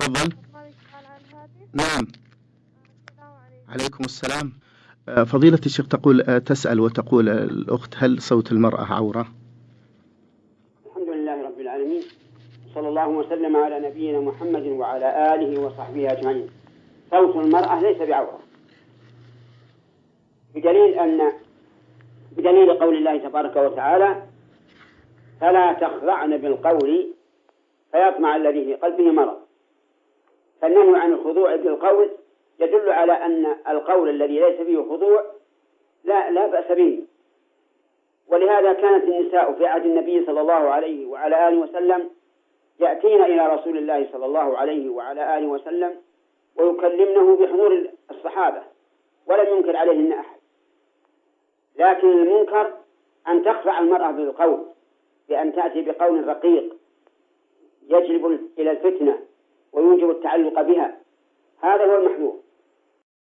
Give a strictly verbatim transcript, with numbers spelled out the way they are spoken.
تفضل. نعم. عليكم السلام. فضيلة الشيخ تقول تسأل وتقول الأخت هل صوت المرأة عورة؟ الحمد لله رب العالمين، صلى الله وسلم على نبينا محمد وعلى آله وصحبه أجمعين. صوت المرأة ليس بعورة، بدليل أن بدليل قول الله تبارك وتعالى: فلا تخضعن بالقول فيطمع الذي في قلبه مرض. فالنهي عن الخضوع بالقول يدل على أن القول الذي ليس فيه خضوع لا لا بأس به. ولهذا كانت النساء في عهد النبي صلى الله عليه وعلى آله وسلم يأتين إلى رسول الله صلى الله عليه وعلى آله وسلم ويكلمنه بحضور الصحابة ولم ينكر عليهن أحد. لكن المنكر أن تخضع المرأة بالقول، بأن تأتي بقول رقيق يجلب إلى الفتنة ويوجب التعلق بها، هذا هو المحذور.